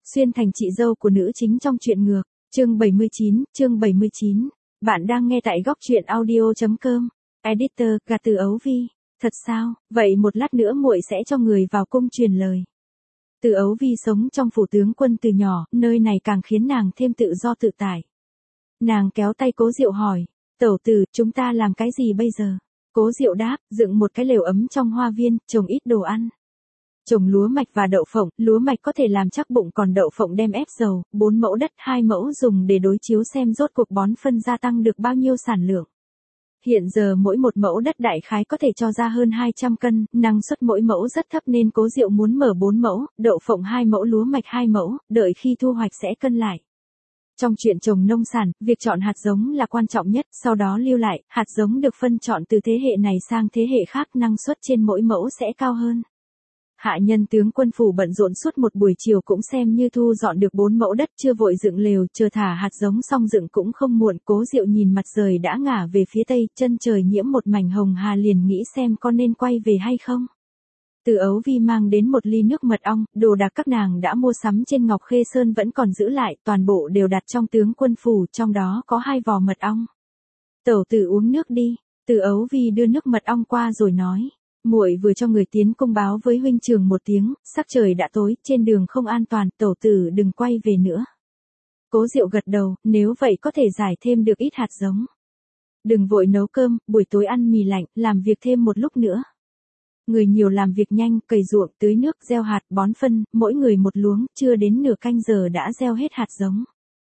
Xuyên thành chị dâu của nữ chính trong truyện ngược. Chương 79. Bạn đang nghe tại góc truyện audio.com. Editor, gạt Từ Ấu Vi. Thật sao? Vậy một lát nữa muội sẽ cho người vào cung truyền lời. Từ Ấu Vi sống trong phủ tướng quân từ nhỏ, nơi này càng khiến nàng thêm tự do tự tại. Nàng kéo tay Cố Diệu hỏi, tẩu tử, chúng ta làm cái gì bây giờ? Cố Diệu đáp, dựng một cái lều ấm trong hoa viên, trồng ít đồ ăn. Trồng lúa mạch và đậu phộng, lúa mạch có thể làm chắc bụng, còn đậu phộng đem ép dầu, 4 mẫu đất, 2 mẫu dùng để đối chiếu xem rốt cuộc bón phân gia tăng được bao nhiêu sản lượng. Hiện giờ mỗi một mẫu đất đại khái có thể cho ra hơn 200 cân, năng suất mỗi mẫu rất thấp nên Cố Diệu muốn mở 4 mẫu, đậu phộng 2 mẫu, lúa mạch 2 mẫu, đợi khi thu hoạch sẽ cân lại. Trong chuyện trồng nông sản, việc chọn hạt giống là quan trọng nhất, sau đó lưu lại, hạt giống được phân chọn từ thế hệ này sang thế hệ khác, năng suất trên mỗi mẫu sẽ cao hơn. Hạ nhân tướng quân phủ bận rộn suốt một buổi chiều cũng xem như thu dọn được 4 mẫu đất, chưa vội dựng lều, chờ thả hạt giống xong dựng cũng không muộn. Cố Diệu nhìn mặt trời đã ngả về phía tây, chân trời nhiễm một mảnh hồng hà, liền nghĩ xem có nên quay về hay không. Từ Ấu Vi mang đến một ly nước mật ong, đồ đạc các nàng đã mua sắm trên Ngọc Khê Sơn vẫn còn giữ lại, toàn bộ đều đặt trong tướng quân phủ, trong đó có 2 vò mật ong. Tẩu tử uống nước đi. Từ Ấu Vi đưa nước mật ong qua rồi nói, muội vừa cho người tiến cung báo với huynh trưởng một tiếng, sắc trời đã tối, trên đường không an toàn, tẩu tử đừng quay về nữa. Cố Diệu gật đầu, nếu vậy có thể giải thêm được ít hạt giống. Đừng vội nấu cơm, buổi tối ăn mì lạnh, làm việc thêm một lúc nữa. Người nhiều làm việc nhanh, cày ruộng, tưới nước, gieo hạt, bón phân, mỗi người một luống, chưa đến nửa canh giờ đã gieo hết hạt giống.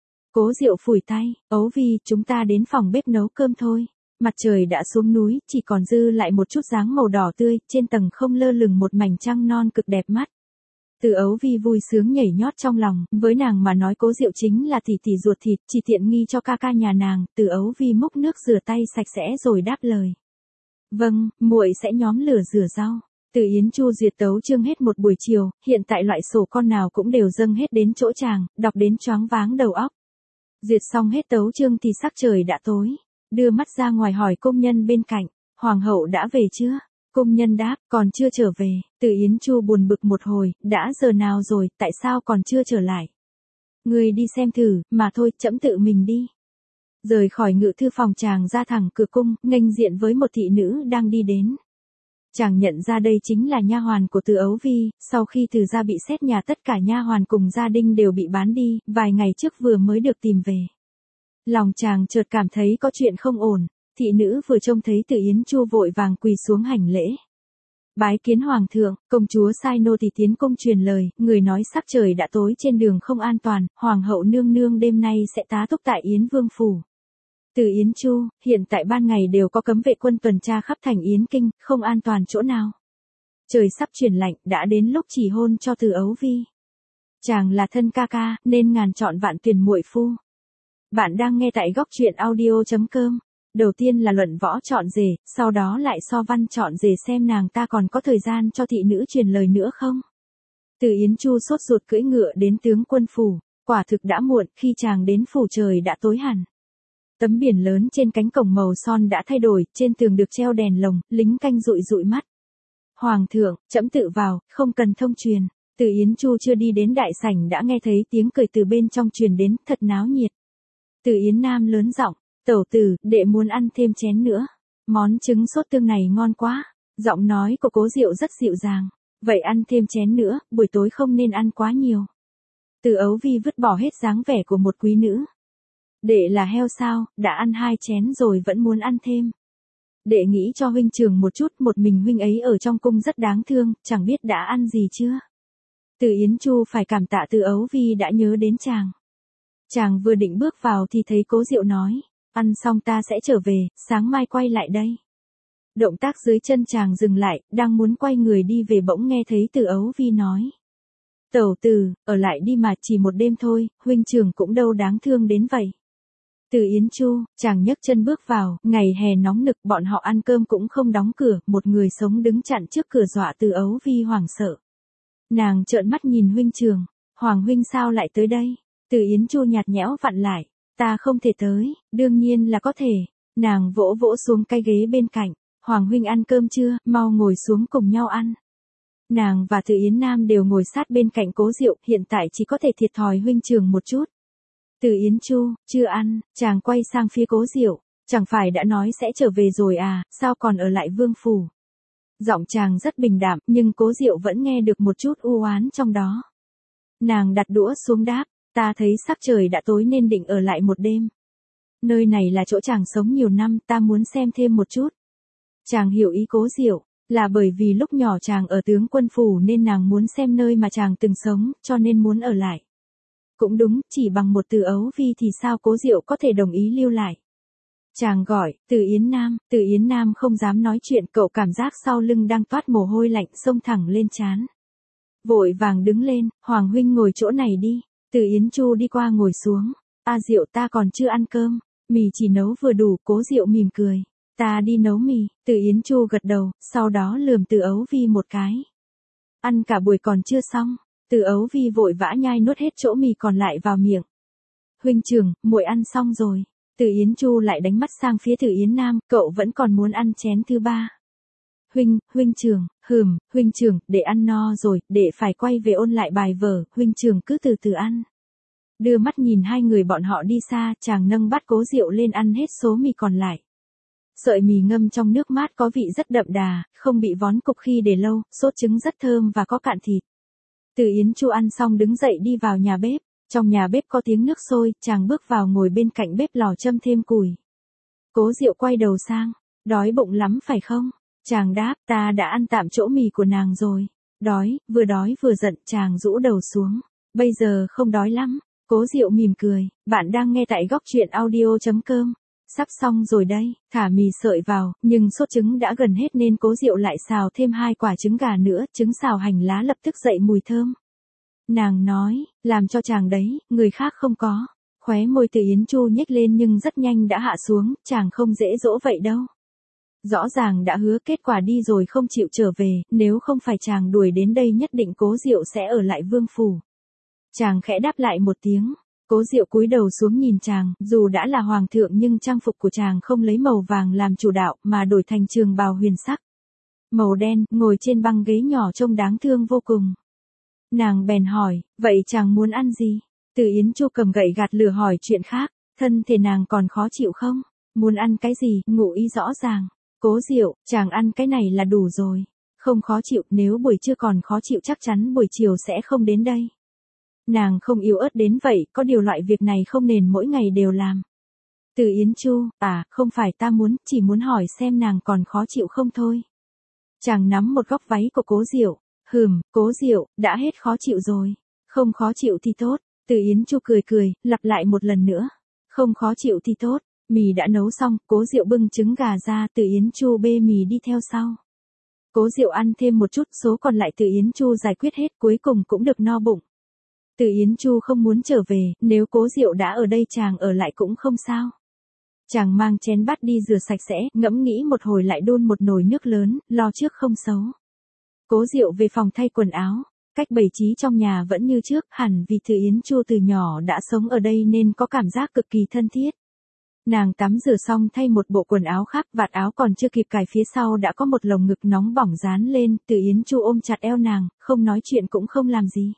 Cố Diệu phủi tay, Ấu Vi, chúng ta đến phòng bếp nấu cơm thôi. Mặt trời đã xuống núi, chỉ còn dư lại một chút dáng màu đỏ tươi, trên tầng không lơ lửng một mảnh trăng non cực đẹp mắt. Từ Ấu Vi vui sướng nhảy nhót trong lòng, với nàng mà nói Cố Diệu chính là tỷ tỷ ruột thịt, chỉ tiện nghi cho ca ca nhà nàng. Từ Ấu Vi múc nước rửa tay sạch sẽ rồi đáp lời. Vâng, muội sẽ nhóm lửa rửa rau. Từ Yến Chu duyệt tấu chương hết một buổi chiều, hiện tại loại sổ con nào cũng đều dâng hết đến chỗ chàng, đọc đến choáng váng đầu óc. Duyệt xong hết tấu chương thì sắc trời đã tối. Đưa mắt ra ngoài hỏi công nhân bên cạnh, hoàng hậu đã về chưa? Công nhân đáp, còn chưa trở về. Từ Yến Chu buồn bực một hồi, đã giờ nào rồi, tại sao còn chưa trở lại? Người đi xem thử, mà thôi, trẫm tự mình đi. Rời khỏi ngự thư phòng, chàng ra thẳng cửa cung, nghênh diện với một thị nữ đang đi đến. Chàng nhận ra đây chính là nha hoàn của Từ Ấu Vi, sau khi Từ gia bị xét nhà tất cả nha hoàn cùng gia đình đều bị bán đi, vài ngày trước vừa mới được tìm về. Lòng chàng chợt cảm thấy có chuyện không ổn, thị nữ vừa trông thấy Từ Yến Chu vội vàng quỳ xuống hành lễ. Bái kiến hoàng thượng, công chúa sai nô tỳ tiến cung truyền lời, người nói sắc trời đã tối, trên đường không an toàn, hoàng hậu nương nương đêm nay sẽ tá túc tại Yến Vương phủ. Từ Yến Chu, hiện tại ban ngày đều có cấm vệ quân tuần tra khắp thành Yến Kinh, không an toàn chỗ nào. Trời sắp chuyển lạnh, đã đến lúc chỉ hôn cho Từ Ấu Vi. Chàng là thân ca ca, nên ngàn chọn vạn tuyển muội phu. Bạn đang nghe tại góc truyện audio.com. Đầu tiên là luận võ chọn rể, sau đó lại so văn chọn rể xem nàng ta còn có thời gian cho thị nữ truyền lời nữa không. Từ Yến Chu sốt ruột cưỡi ngựa đến tướng quân phủ, quả thực đã muộn, khi chàng đến phủ trời đã tối hẳn. Tấm biển lớn trên cánh cổng màu son đã thay đổi, trên tường được treo đèn lồng, lính canh dụi dụi mắt. Hoàng thượng, trẫm tự vào, không cần thông truyền. Từ Yến Chu chưa đi đến đại sảnh đã nghe thấy tiếng cười từ bên trong truyền đến, thật náo nhiệt. Từ Yến Nam lớn giọng, tẩu tử, đệ muốn ăn thêm chén nữa. Món trứng sốt tương này ngon quá. Giọng nói của Cố Diệu rất dịu dàng. Vậy ăn thêm chén nữa, buổi tối không nên ăn quá nhiều. Từ Ấu Vi vứt bỏ hết dáng vẻ của một quý nữ. Đệ là heo sao, đã ăn 2 chén rồi vẫn muốn ăn thêm. Đệ nghĩ cho huynh trưởng một chút, một mình huynh ấy ở trong cung rất đáng thương, chẳng biết đã ăn gì chưa. Từ Yến Chu phải cảm tạ Từ Ấu Vi đã nhớ đến chàng. Chàng vừa định bước vào thì thấy Cố Diệu nói, ăn xong ta sẽ trở về, sáng mai quay lại đây. Động tác dưới chân chàng dừng lại, đang muốn quay người đi về bỗng nghe thấy Từ Ấu Vi nói. Tẩu tử, ở lại đi mà, chỉ một đêm thôi, huynh trưởng cũng đâu đáng thương đến vậy. Từ Yến Chu, chàng nhấc chân bước vào, ngày hè nóng nực, bọn họ ăn cơm cũng không đóng cửa, một người sống đứng chặn trước cửa dọa Từ Ấu Vi hoảng sợ. Nàng trợn mắt nhìn huynh trưởng, Hoàng huynh sao lại tới đây? Từ Yến Chu nhạt nhẽo vặn lại, ta không thể tới, đương nhiên là có thể. Nàng vỗ vỗ xuống cái ghế bên cạnh, Hoàng huynh ăn cơm chưa, mau ngồi xuống cùng nhau ăn. Nàng và Từ Yến Nam đều ngồi sát bên cạnh Cố Diệu, hiện tại chỉ có thể thiệt thòi huynh trưởng một chút. Từ Yến Chu, chưa ăn, chàng quay sang phía Cố Diệu, chẳng phải đã nói sẽ trở về rồi à, sao còn ở lại vương phủ. Giọng chàng rất bình đạm, nhưng Cố Diệu vẫn nghe được một chút u oán trong đó. Nàng đặt đũa xuống đáp, ta thấy sắc trời đã tối nên định ở lại một đêm. Nơi này là chỗ chàng sống nhiều năm, ta muốn xem thêm một chút. Chàng hiểu ý Cố Diệu, là bởi vì lúc nhỏ chàng ở tướng quân phủ nên nàng muốn xem nơi mà chàng từng sống, cho nên muốn ở lại. Cũng đúng, chỉ bằng một Từ Ấu Vi thì sao Cố Diệu có thể đồng ý lưu lại. Chàng gọi, Từ Yến Nam không dám nói chuyện, cậu cảm giác sau lưng đang toát mồ hôi lạnh xông thẳng lên trán. Vội vàng đứng lên, Hoàng huynh ngồi chỗ này đi. Từ Yến Chu đi qua ngồi xuống. A Diệu, ta còn chưa ăn cơm, mì chỉ nấu vừa đủ. Cố Diệu mỉm cười, ta đi nấu mì. Từ Yến Chu gật đầu, sau đó lườm Từ Ấu Vi một cái. Ăn cả buổi còn chưa xong. Từ Ấu Vi vội vã nhai nuốt hết chỗ mì còn lại vào miệng. Huynh trưởng, muội ăn xong rồi. Từ Yến Chu lại đánh mắt sang phía Từ Yến Nam, cậu vẫn còn muốn ăn chén thứ ba. Huynh trưởng, huynh trưởng, để ăn no rồi, để phải quay về ôn lại bài vở, huynh trưởng cứ từ từ ăn. Đưa mắt nhìn hai người bọn họ đi xa, chàng nâng bát Cố Diệu lên ăn hết số mì còn lại. Sợi mì ngâm trong nước mát có vị rất đậm đà, không bị vón cục khi để lâu, sốt trứng rất thơm và có cạn thịt. Từ Yến Chu ăn xong đứng dậy đi vào nhà bếp. Trong nhà bếp có tiếng nước sôi, chàng bước vào ngồi bên cạnh bếp lò châm thêm củi. Cố Diệu quay đầu sang, đói bụng lắm phải không? Chàng đáp, ta đã ăn tạm chỗ mì của nàng rồi. Đói vừa giận, chàng rũ đầu xuống. Bây giờ không đói lắm. Cố Diệu mỉm cười, bạn đang nghe tại góc truyện audio.com. Sắp xong rồi đây, thả mì sợi vào, nhưng sốt trứng đã gần hết nên Cố Diệu lại xào thêm 2 quả trứng gà nữa, trứng xào hành lá lập tức dậy mùi thơm. Nàng nói, làm cho chàng đấy, người khác không có. Khóe môi Từ Yến Chu nhếch lên nhưng rất nhanh đã hạ xuống, chàng không dễ dỗ vậy đâu. Rõ ràng đã hứa kết quả đi rồi không chịu trở về, nếu không phải chàng đuổi đến đây nhất định Cố Diệu sẽ ở lại vương phủ. Chàng khẽ đáp lại một tiếng. Cố Diệu cúi đầu xuống nhìn chàng, dù đã là hoàng thượng nhưng trang phục của chàng không lấy màu vàng làm chủ đạo mà đổi thành trường bào huyền sắc. Màu đen, ngồi trên băng ghế nhỏ trông đáng thương vô cùng. Nàng bèn hỏi, vậy chàng muốn ăn gì? Từ Yến Chu cầm gậy gạt lửa hỏi chuyện khác, thân thể nàng còn khó chịu không? Muốn ăn cái gì, ngụ ý rõ ràng. Cố Diệu, chàng ăn cái này là đủ rồi. Không khó chịu, nếu buổi trưa còn khó chịu chắc chắn buổi chiều sẽ không đến đây. Nàng không yếu ớt đến vậy, có điều loại việc này không nên mỗi ngày đều làm. Từ Yến Chu, không phải ta muốn, chỉ muốn hỏi xem nàng còn khó chịu không thôi. Chàng nắm một góc váy của Cố Diệu. Cố Diệu, đã hết khó chịu rồi. Không khó chịu thì tốt. Từ Yến Chu cười, lặp lại một lần nữa. Không khó chịu thì tốt. Mì đã nấu xong, Cố Diệu bưng trứng gà ra, Từ Yến Chu bê mì đi theo sau. Cố Diệu ăn thêm một chút, số còn lại Từ Yến Chu giải quyết hết, cuối cùng cũng được no bụng. Từ Yến Chu không muốn trở về, nếu Cố Diệu đã ở đây chàng ở lại cũng không sao. Chàng mang chén bát đi rửa sạch sẽ, ngẫm nghĩ một hồi lại đun một nồi nước lớn, lo trước không xấu. Cố Diệu về phòng thay quần áo, cách bày trí trong nhà vẫn như trước, hẳn vì Từ Yến Chu từ nhỏ đã sống ở đây nên có cảm giác cực kỳ thân thiết. Nàng tắm rửa xong thay một bộ quần áo khác, vạt áo còn chưa kịp cài phía sau đã có một lồng ngực nóng bỏng dán lên, Từ Yến Chu ôm chặt eo nàng, không nói chuyện cũng không làm gì.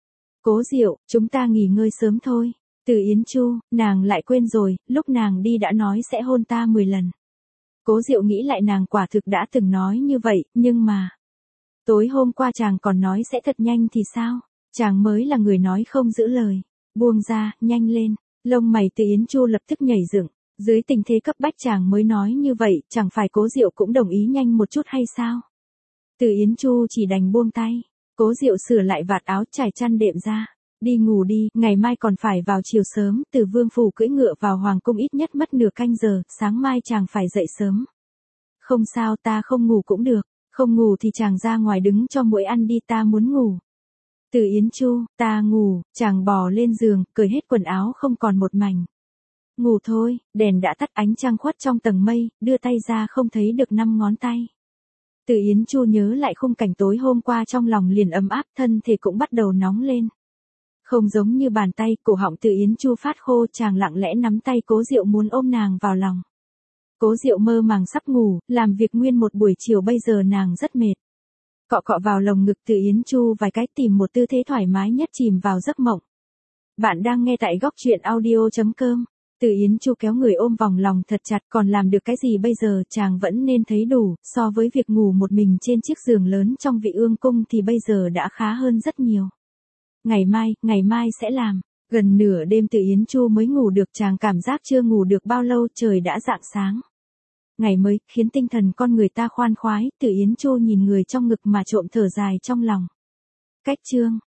Cố Diệu, chúng ta nghỉ ngơi sớm thôi. Từ Yến Chu, nàng lại quên rồi, lúc nàng đi đã nói sẽ hôn ta 10 lần. Cố Diệu nghĩ lại nàng quả thực đã từng nói như vậy, nhưng mà... Tối hôm qua chàng còn nói sẽ thật nhanh thì sao? Chàng mới là người nói không giữ lời. Buông ra, nhanh lên. Lông mày Từ Yến Chu lập tức nhảy dựng. Dưới tình thế cấp bách chàng mới nói như vậy, chẳng phải Cố Diệu cũng đồng ý nhanh một chút hay sao? Từ Yến Chu chỉ đành buông tay. Cố Diệu sửa lại vạt áo trải chăn đệm ra. Đi ngủ đi, ngày mai còn phải vào chiều sớm, từ vương phủ cưỡi ngựa vào hoàng cung ít nhất mất nửa canh giờ, sáng mai chàng phải dậy sớm. Không sao, ta không ngủ cũng được. Không ngủ thì chàng ra ngoài đứng cho muỗi ăn đi, ta muốn ngủ. Từ Yến Chu, ta ngủ, chàng bò lên giường, cởi hết quần áo không còn một mảnh. Ngủ thôi, đèn đã tắt, ánh trăng khuất trong tầng mây, đưa tay ra không thấy được 5 ngón tay. Từ Yến Chu nhớ lại khung cảnh tối hôm qua trong lòng liền ấm áp, thân thể cũng bắt đầu nóng lên. Không giống như bàn tay, cổ họng Từ Yến Chu phát khô, chàng lặng lẽ nắm tay Cố Diệu muốn ôm nàng vào lòng. Cố Diệu mơ màng sắp ngủ, làm việc nguyên một buổi chiều bây giờ nàng rất mệt. Cọ cọ vào lồng ngực Từ Yến Chu vài cái tìm một tư thế thoải mái nhất chìm vào giấc mộng. Bạn đang nghe tại góc chuyện audio.com. Từ Yến Chu kéo người ôm vòng lòng thật chặt, còn làm được cái gì bây giờ, chàng vẫn nên thấy đủ, so với việc ngủ một mình trên chiếc giường lớn trong Vị Ương Cung thì bây giờ đã khá hơn rất nhiều. Ngày mai sẽ làm. Gần nửa đêm Từ Yến Chu mới ngủ được, chàng cảm giác chưa ngủ được bao lâu trời đã rạng sáng. Ngày mới, khiến tinh thần con người ta khoan khoái, Từ Yến Chu nhìn người trong ngực mà trộm thở dài trong lòng. Cách chương